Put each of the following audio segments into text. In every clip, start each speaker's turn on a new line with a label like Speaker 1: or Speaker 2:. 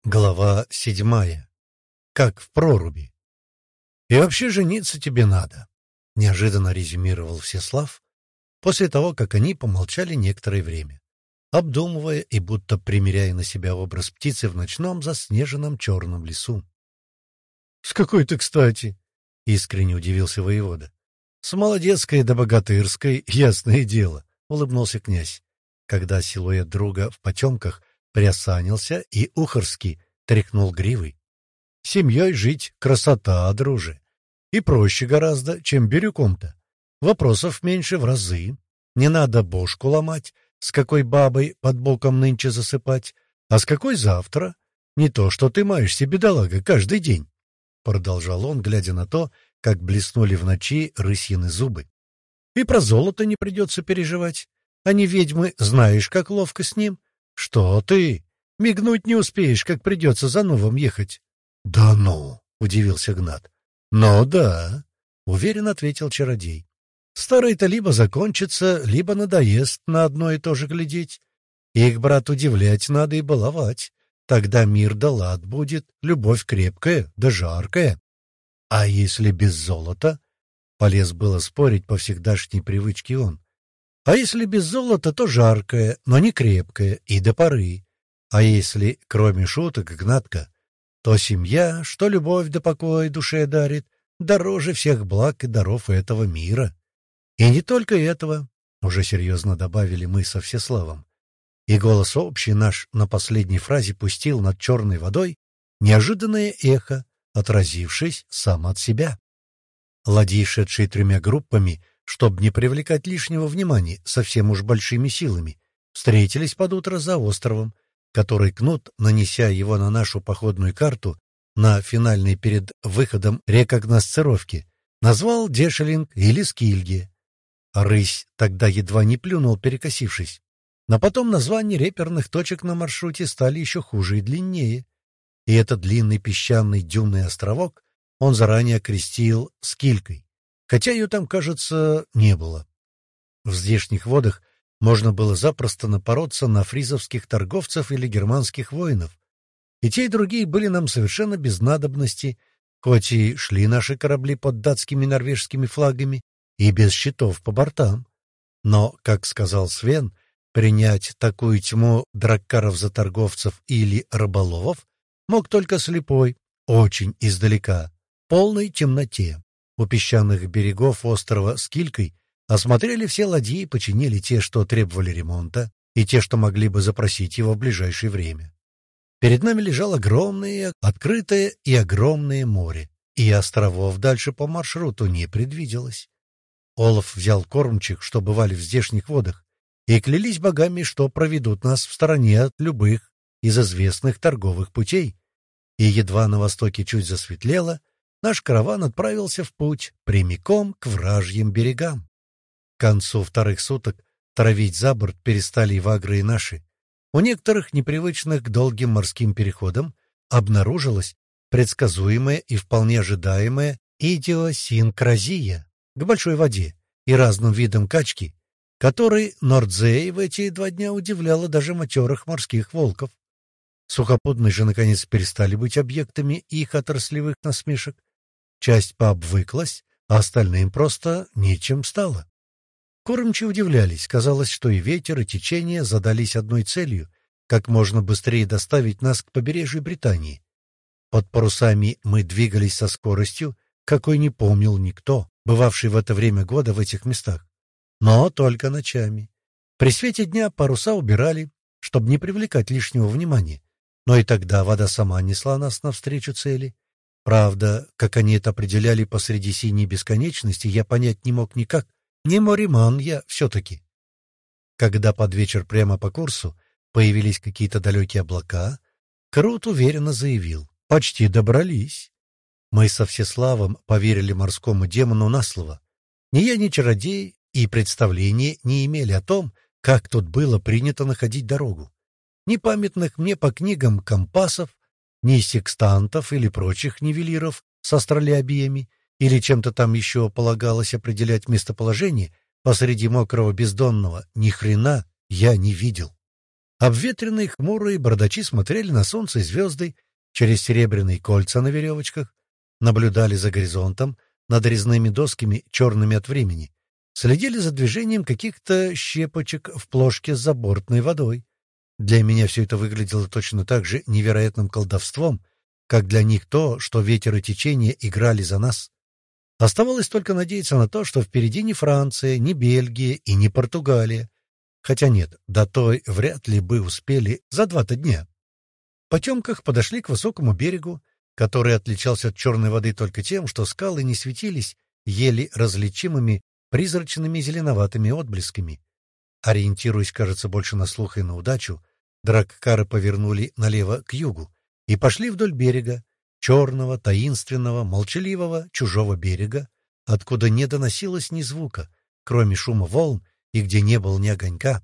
Speaker 1: Глава 7. Как в проруби. «И вообще жениться тебе надо», — неожиданно резюмировал Всеслав, после того, как они помолчали некоторое время, обдумывая и будто примеряя на себя образ птицы в ночном заснеженном черном лесу. «С какой-то кстати?» — искренне удивился воевода. «С молодецкой до богатырской, ясное дело», — улыбнулся князь, когда силуэт друга в потемках приосанился и ухорски тряхнул гривой. «Семьей жить — красота, друже. И проще гораздо, чем бирюком-то. Вопросов меньше в разы. Не надо бошку ломать, с какой бабой под боком нынче засыпать, а с какой завтра. Не то, что ты маешься, бедолага, каждый день», — продолжал он, глядя на то, как блеснули в ночи рысьины зубы. «И про золото не придется переживать. Они ведьмы, знаешь, как ловко с ним. Что ты? Мигнуть не успеешь, как придется за новым ехать». «Да ну!» — удивился Гнат. «Ну да», — уверенно ответил чародей. «Старый-то либо закончится, либо надоест на одно и то же глядеть. Их, брат, удивлять надо и баловать. Тогда мир да лад будет, любовь крепкая да жаркая. А если без золота?» — полез было спорить по всегдашней привычке он. «А если без золота, то жаркое, но не крепкое и до поры. А если, кроме шуток, Гнатка, то семья, что любовь да покой душе дарит, дороже всех благ и даров этого мира. И не только этого», — уже серьезно добавили мы со Всеславом. И голос общий наш на последней фразе пустил над черной водой неожиданное эхо, отразившись сам от себя. Ладьи, шедшие тремя группами, чтобы не привлекать лишнего внимания совсем уж большими силами, встретились под утро за островом, который Кнут, нанеся его на нашу походную карту на финальной перед выходом рекогносцировки, назвал Дешелинг или Скильге. Рысь тогда едва не плюнул, перекосившись. Но потом названия реперных точек на маршруте стали еще хуже и длиннее. И этот длинный песчаный дюнный островок он заранее окрестил Скилькой, хотя ее там, кажется, не было. В здешних водах можно было запросто напороться на фризовских торговцев или германских воинов. И те, и другие были нам совершенно без надобности, хоть и шли наши корабли под датскими и норвежскими флагами и без щитов по бортам. Но, как сказал Свен, принять такую тьму драккаров за торговцев или рыболовов мог только слепой, очень издалека, в полной темноте. У песчаных берегов острова Скилькой осмотрели все ладьи и починили те, что требовали ремонта, и те, что могли бы запросить его в ближайшее время. Перед нами лежало огромное, открытое и огромное море, и островов дальше по маршруту не предвиделось. Олаф взял кормчих, что бывали в здешних водах, и клялись богами, что проведут нас в стороне от любых из известных торговых путей. И едва на востоке чуть засветлело, наш караван отправился в путь прямиком к вражьим берегам. К концу вторых суток травить за борт перестали и вагры, и наши. У некоторых, непривычных к долгим морским переходам, обнаружилась предсказуемая и вполне ожидаемая идиосинкразия к большой воде и разным видам качки, который Нордзей в эти 2 дня удивляла даже матерых морских волков. Сухопутные же, наконец, перестали быть объектами их отраслевых насмешек. Часть пообвыклась, а остальным просто нечем стало. Кормчие удивлялись. Казалось, что и ветер, и течение задались одной целью — как можно быстрее доставить нас к побережью Британии. Под парусами мы двигались со скоростью, какой не помнил никто, бывавший в это время года в этих местах. Но только ночами. При свете дня паруса убирали, чтобы не привлекать лишнего внимания. Но и тогда вода сама несла нас навстречу цели. Правда, как они это определяли посреди синей бесконечности, я понять не мог никак. Не мореман я все-таки. Когда под вечер прямо по курсу появились какие-то далекие облака, Крут уверенно заявил: «Почти добрались». Мы со Всеславом поверили морскому демону на слово. Ни я, ни чародей и представления не имели о том, как тут было принято находить дорогу. Ни памятных мне по книгам компасов, ни секстантов или прочих нивелиров с астролябиями, или чем-то там еще полагалось определять местоположение посреди мокрого бездонного, ни хрена я не видел. Обветренные хмурые бородачи смотрели на солнце и звезды через серебряные кольца на веревочках, наблюдали за горизонтом над резными досками, черными от времени, следили за движением каких-то щепочек в плошке с забортной водой. Для меня все это выглядело точно так же невероятным колдовством, как для них то, что ветер и течение играли за нас. Оставалось только надеяться на то, что впереди не Франция, не Бельгия и не Португалия. Хотя нет, до той вряд ли бы успели за 2-то дня. В потемках подошли к высокому берегу, который отличался от черной воды только тем, что скалы не светились еле различимыми призрачными зеленоватыми отблесками. Ориентируясь, кажется, больше на слух и на удачу, драккары повернули налево к югу и пошли вдоль берега, черного, таинственного, молчаливого, чужого берега, откуда не доносилось ни звука, кроме шума волн, и где не было ни огонька.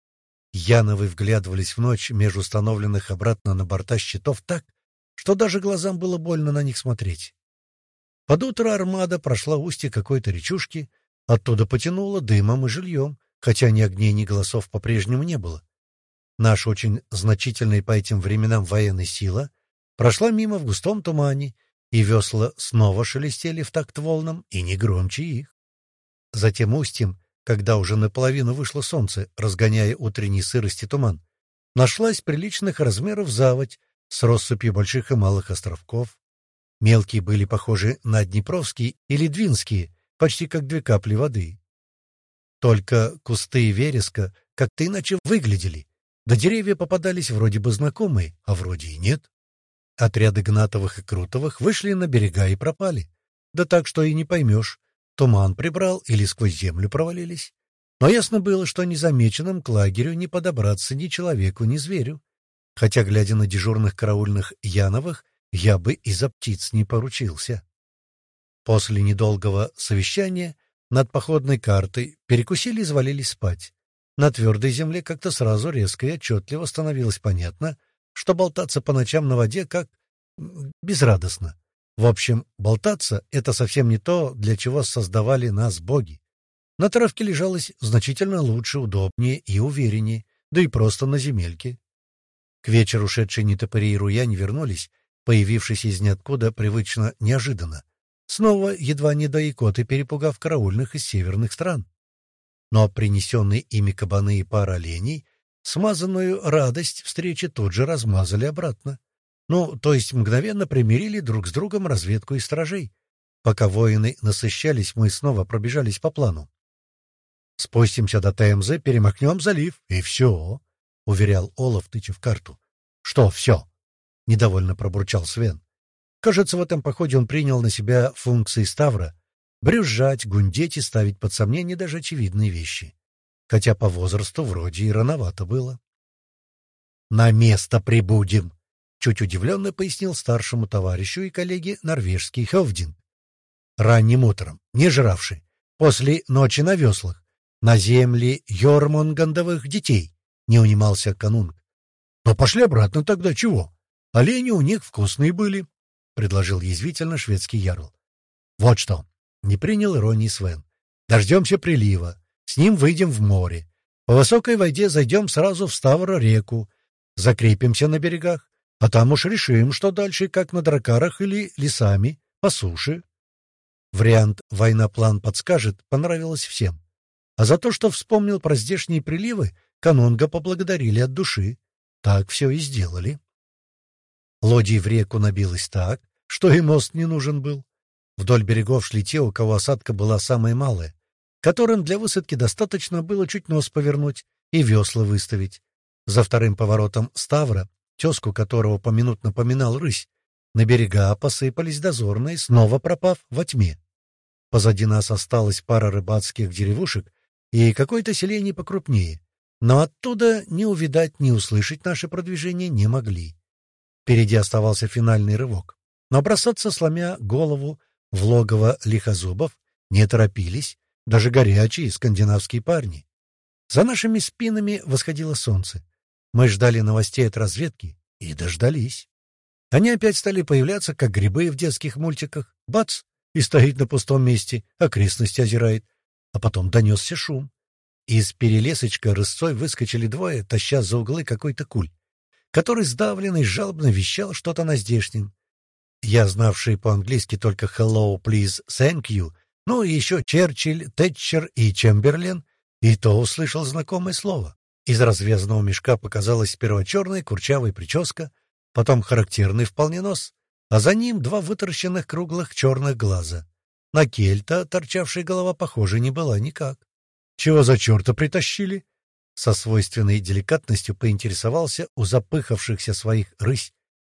Speaker 1: Яновы вглядывались в ночь между установленных обратно на борта щитов так, что даже глазам было больно на них смотреть. Под утро армада прошла устье какой-то речушки, оттуда потянуло дымом и жильем, хотя ни огней, ни голосов по-прежнему не было. Наша очень значительная по этим временам военная сила прошла мимо в густом тумане, и весла снова шелестели в такт волнам, и не громче их. Затем устьем, когда уже наполовину вышло солнце, разгоняя утренний сырость и туман, нашлась приличных размеров заводь с россыпью больших и малых островков. Мелкие были похожи на днепровские или двинские, почти как 2 капли воды. Только кусты и вереска как-то иначе выглядели, да деревья попадались вроде бы знакомые, а вроде и нет. Отряды Гнатовых и Крутовых вышли на берега и пропали. Да так, что и не поймешь, туман прибрал или сквозь землю провалились. Но ясно было, что незамеченным к лагерю не подобраться ни человеку, ни зверю. Хотя, глядя на дежурных караульных Яновых, я бы и за птиц не поручился. После недолгого совещания над походной картой перекусили и завалились спать. На твердой земле как-то сразу резко и отчетливо становилось понятно, что болтаться по ночам на воде как безрадостно. В общем, болтаться — это совсем не то, для чего создавали нас боги. На травке лежалось значительно лучше, удобнее и увереннее, да и просто на земельке. К вечеру шедшие нетопыри и руяне вернулись, появившись из ниоткуда привычно неожиданно, снова едва не до икоты перепугав караульных из северных стран. Но принесенные ими кабаны и пара оленей смазанную радость встречи тут же размазали обратно. Ну, то есть мгновенно примирили друг с другом разведку и стражей. Пока воины насыщались, мы снова пробежались по плану. «Спустимся до Темзы, перемахнем залив, и все», — уверял Олаф, тыча в карту. «Что все?» — недовольно пробурчал Свен. Кажется, в этом походе он принял на себя функции Ставра — брюзжать, гундеть и ставить под сомнение даже очевидные вещи. Хотя по возрасту вроде и рановато было. «На место прибудем», — чуть удивленно пояснил старшему товарищу и коллеге норвежский Хевдин. «Ранним утром, не жравший, после ночи на веслах, на земли Йормунгандовых детей», — не унимался канунг. «Но пошли обратно тогда, чего? Олени у них вкусные были», — предложил язвительно шведский ярл. «Вот что», — не принял иронии Свен, — «дождемся прилива. С ним выйдем в море. По высокой воде зайдем сразу в Ставро-реку, закрепимся на берегах, а там уж решим, что дальше, как на дракарах или лесами, по суше». Вариант «война-план подскажет» понравилось всем. А за то, что вспомнил про здешние приливы, канунга поблагодарили от души. Так все и сделали. Лодий в реку набилось так, что и мост не нужен был. Вдоль берегов шли те, у кого осадка была самая малая, которым для высадки достаточно было чуть нос повернуть и весла выставить. За вторым поворотом Ставра, тезку которого поминутно поминал рысь, на берега посыпались дозорные, снова пропав во тьме. Позади нас осталась пара рыбацких деревушек и какое-то селение покрупнее, но оттуда ни увидать, ни услышать наше продвижение не могли. Впереди оставался финальный рывок, но бросаться, сломя голову, в логово лихозубов не торопились даже горячие скандинавские парни. За нашими спинами восходило солнце. Мы ждали новостей от разведки и дождались. Они опять стали появляться, как грибы в детских мультиках. Бац! И стоит на пустом месте, окрестности озирает. А потом донесся шум. Из перелесочка рысцой выскочили двое, таща за углы какой-то куль, который сдавленный жалобно вещал что-то на здешнем. Я, знавший по-английски только «hello, please, thank you», ну и еще Черчилль, Тэтчер и Чемберлен, и то услышал знакомое слово. Из развязанного мешка показалась сперва черная курчавая прическа, потом характерный вполне нос, а за ним два вытаращенных круглых черных глаза. На кельта торчавшая голова, похоже, не была никак. «Чего за черта притащили?» Со свойственной деликатностью поинтересовался у запыхавшихся своих рысь.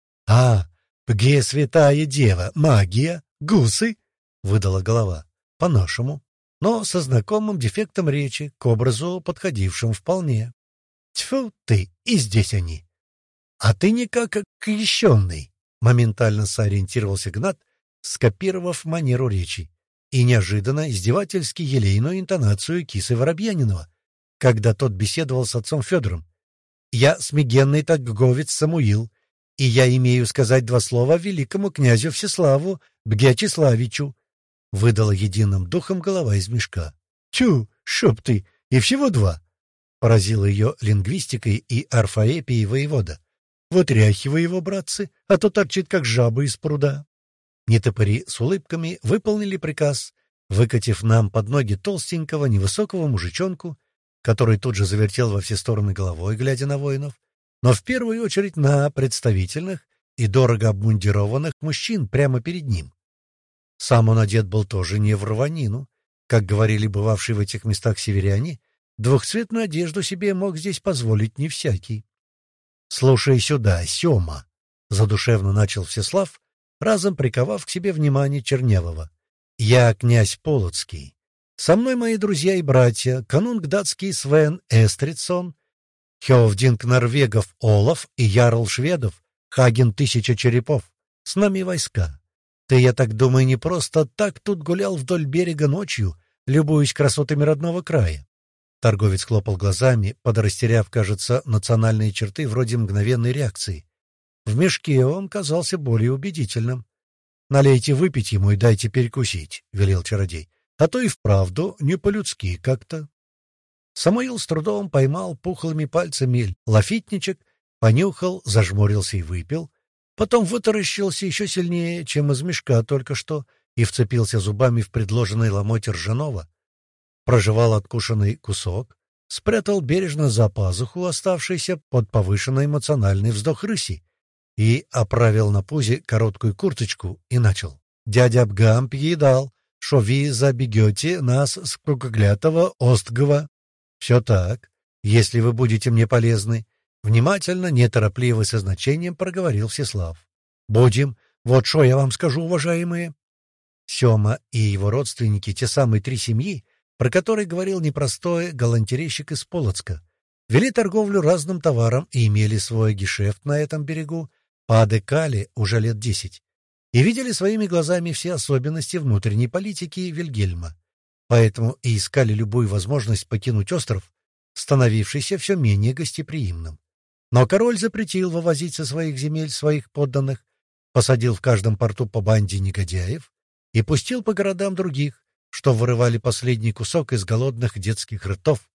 Speaker 1: «А, где святая дева? Магия? Гусы?» — выдала голова. «По-нашему, но со знакомым дефектом речи, к образу подходившим вполне. Тьфу ты, и здесь они!» «А ты никак крещенный!» — моментально сориентировался Гнат, скопировав манеру речи и неожиданно издевательски елейную интонацию Кисы Воробьянинова, когда тот беседовал с отцом Федором. «Я смигенный торговец Самуил, и я имею сказать два слова великому князю Всеславу Бгячеславичу», — выдала единым духом голова из мешка. «Тю, шоп ты, и всего два!» — поразила ее лингвистикой и орфоэпией воевода. «Вытряхивай его, братцы, а то торчит, как жаба из пруда». Нетопыри с улыбками выполнили приказ, выкатив нам под ноги толстенького невысокого мужичонку, который тут же завертел во все стороны головой, глядя на воинов, но в первую очередь на представительных и дорого обмундированных мужчин прямо перед ним. Сам он одет был тоже не в рванину. Как говорили бывавшие в этих местах северяне, двухцветную одежду себе мог здесь позволить не всякий. «Слушай сюда, Сёма!» — задушевно начал Всеслав, разом приковав к себе внимание Чернявого. «Я князь Полоцкий. Со мной мои друзья и братья, канунг датский Свен Эстридсон, Хёвдинг Норвегов Олаф и Ярл Шведов Хаген Тысяча Черепов. С нами войска. Ты, я так думаю, не просто так тут гулял вдоль берега ночью, любуясь красотами родного края». Торговец хлопал глазами, подрастеряв, кажется, национальные черты вроде мгновенной реакции. В мешке он казался более убедительным. «Налейте выпить ему и дайте перекусить», — велел чародей. «А то и вправду не по-людски как-то». Самуил с трудом поймал пухлыми пальцами лафитничек, понюхал, зажмурился и выпил, потом вытаращился еще сильнее, чем из мешка только что, и вцепился зубами в предложенный ломоть ржаного. Прожевал откушенный кусок, спрятал бережно за пазуху оставшийся под повышенный эмоциональный вздох рыси и оправил на пузе короткую курточку и начал. «Дядя Абгам едал, шо ви забегете нас с круглятого Остгова. Все так, если вы будете мне полезны». Внимательно, неторопливо и со значением проговорил Всеслав. «Будем. Вот что я вам скажу, уважаемые». Сёма и его родственники, те самые три семьи, про которые говорил непростой галантерейщик из Полоцка, вели торговлю разным товаром и имели свой гешефт на этом берегу по Адекале уже лет 10, и видели своими глазами все особенности внутренней политики Вильгельма, поэтому и искали любую возможность покинуть остров, становившийся все менее гостеприимным. Но король запретил вывозить со своих земель своих подданных, посадил в каждом порту по банде негодяев и пустил по городам других, что вырывали последний кусок из голодных детских ртов.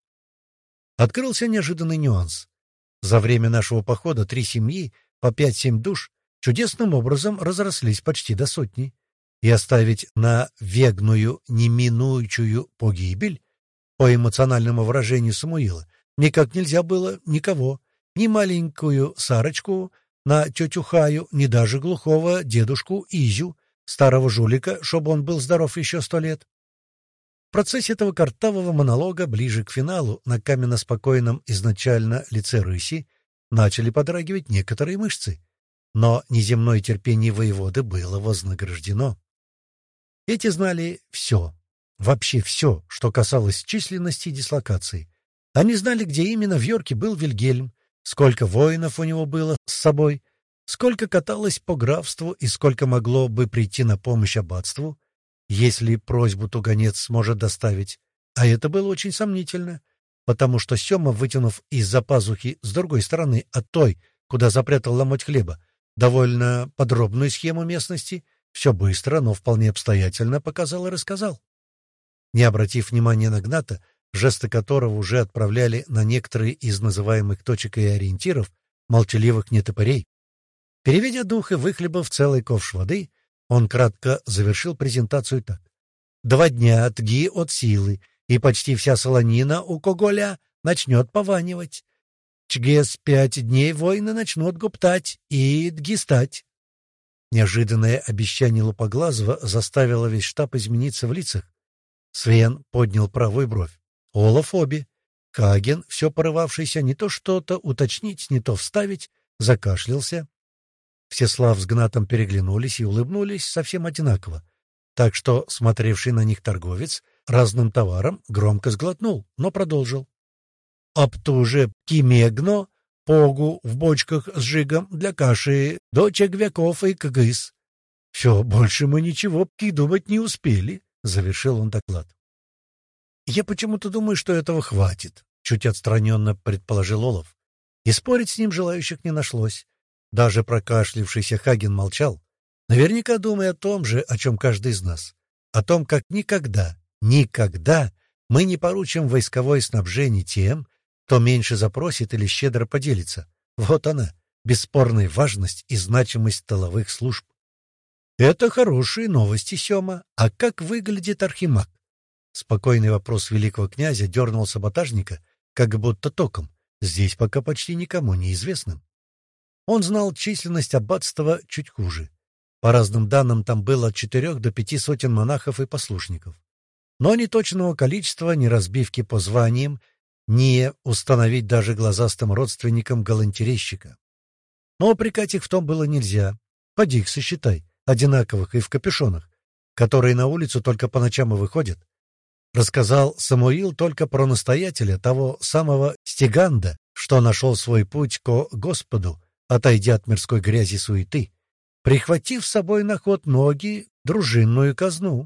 Speaker 1: Открылся неожиданный нюанс. За время нашего похода 3 семьи по 5-7 душ чудесным образом разрослись почти до 100, и оставить на вегную неминующую погибель, по эмоциональному выражению Самуила, никак нельзя было никого, ни маленькую Сарочку на тетю Хаю, ни даже глухого дедушку Изю, старого жулика, чтобы он был здоров еще 100 лет. В процессе этого картавого монолога ближе к финалу на каменно-спокойном изначально лице рыси начали подрагивать некоторые мышцы, но неземное терпение воеводы было вознаграждено. Эти знали все, вообще все, что касалось численности и дислокации. Они знали, где именно в Йорке был Вильгельм, сколько воинов у него было с собой, сколько каталось по графству и сколько могло бы прийти на помощь аббатству, если просьбу туганец сможет доставить. А это было очень сомнительно, потому что Сёма, вытянув из-за пазухи с другой стороны от той, куда запрятал ломоть хлеба, довольно подробную схему местности, все быстро, но вполне обстоятельно показал и рассказал. Не обратив внимания на Гната, жесты которого уже отправляли на некоторые из называемых точек и ориентиров молчаливых нетопырей. Переведя дух и выхлебав целый ковш воды, он кратко завершил презентацию так. 2 дня тги от силы, и почти вся солонина у Коголя начнет пованивать. Чгес 5 дней воины начнут гуптать и дгистать. Неожиданное обещание Лупоглазого заставило весь штаб измениться в лицах. Свен поднял правую бровь. Олаф обе. Хаген, все порывавшийся не то что-то уточнить, не то вставить, закашлялся. Всеслав с Гнатом переглянулись и улыбнулись совсем одинаково, так что смотревший на них торговец разным товаром громко сглотнул, но продолжил. «Оптуже кимегно, погу в бочках с жигом для каши, до чегвяков и кгыс. Все, больше мы ничего придумать не успели», — завершил он доклад. «Я почему-то думаю, что этого хватит», — чуть отстраненно предположил Олаф. И спорить с ним желающих не нашлось. Даже прокашлившийся Хаген молчал, наверняка думая о том же, о чем каждый из нас. О том, как никогда мы не поручим войсковое снабжение тем, кто меньше запросит или щедро поделится. Вот она, бесспорная важность и значимость тыловых служб. «Это хорошие новости, Сёма. А как выглядит Архимаг?» Спокойный вопрос великого князя дернул саботажника, как будто током, здесь пока почти никому неизвестным. Он знал численность аббатства чуть хуже. По разным данным, там было от 4 до 5 сотен монахов и послушников. Но ни точного количества, ни разбивки по званиям, не установить даже глазастым родственникам галантерейщика. Но упрекать их в том было нельзя. Поди их сосчитай, одинаковых и в капюшонах, которые на улицу только по ночам и выходят. Рассказал Самуил только про настоятеля, того самого Стеганда, что нашел свой путь ко Господу, отойдя от мирской грязи суеты, прихватив с собой на ход ноги дружинную казну.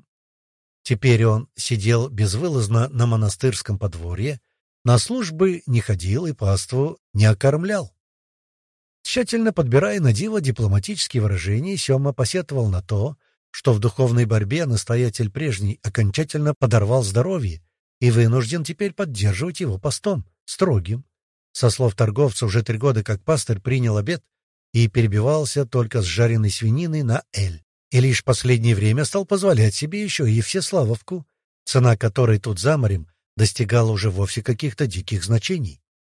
Speaker 1: Теперь он сидел безвылазно на монастырском подворье, на службы не ходил и паству не окормлял. Тщательно подбирая на диво дипломатические выражения, Сёма посетовал на то, что в духовной борьбе настоятель прежний окончательно подорвал здоровье и вынужден теперь поддерживать его постом, строгим. Со слов торговца, уже 3 года как пастырь принял обет и перебивался только с жареной свининой на эль. И лишь последнее время стал позволять себе еще и всеславовку, цена которой тут за морем достигала уже вовсе каких-то диких значений.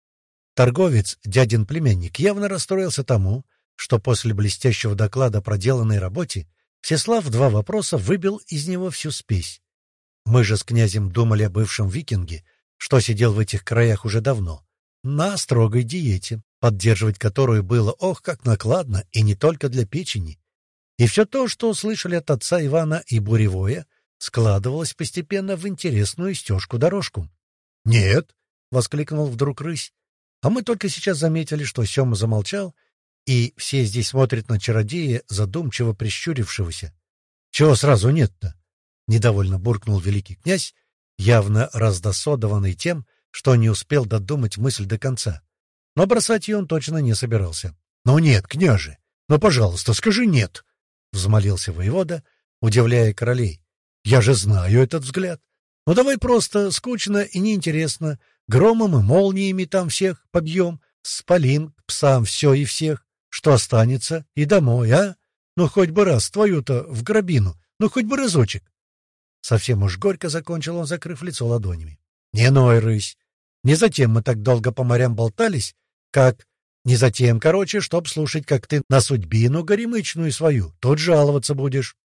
Speaker 1: Торговец, дядин племянник, явно расстроился тому, что после блестящего доклада о проделанной работе Всеслав в 2 вопроса выбил из него всю спесь. Мы же с князем думали о бывшем викинге, что сидел в этих краях уже давно, на строгой диете, поддерживать которую было ох как накладно и не только для печени. И все то, что услышали от отца Ивана и Буревоя, складывалось постепенно в интересную стежку-дорожку. «Нет!» — воскликнул вдруг рысь. А мы только сейчас заметили, что Сёма замолчал, и все здесь смотрят на чародея, задумчиво прищурившегося. «Чего сразу нет-то?» — недовольно буркнул великий князь, явно раздосадованный тем, что не успел додумать мысль до конца. Но бросать ее он точно не собирался. «Ну нет, княже! Ну, пожалуйста, скажи «нет!» — взмолился воевода, удивляя королей. «Я же знаю этот взгляд. Ну давай просто, скучно и неинтересно, громом и молниями там всех побьем, спалим к псам все и всех, что останется, и домой, а? Ну хоть бы раз твою-то в гробину, ну хоть бы разочек». Совсем уж горько закончил он, закрыв лицо ладонями. «Не ной, рысь! Не затем мы так долго по морям болтались, как... Не затем, короче, чтоб слушать, как ты на судьбину горемычную свою, тут жаловаться будешь».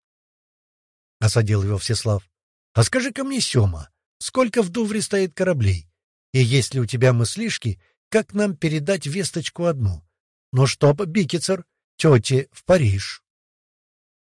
Speaker 1: Осадил его Всеслав. «А скажи-ка мне, Сёма, сколько в Дувре стоит кораблей? И есть ли у тебя мыслишки, как нам передать весточку одну? Ну, чтоб Бикицер, тете в Париж?»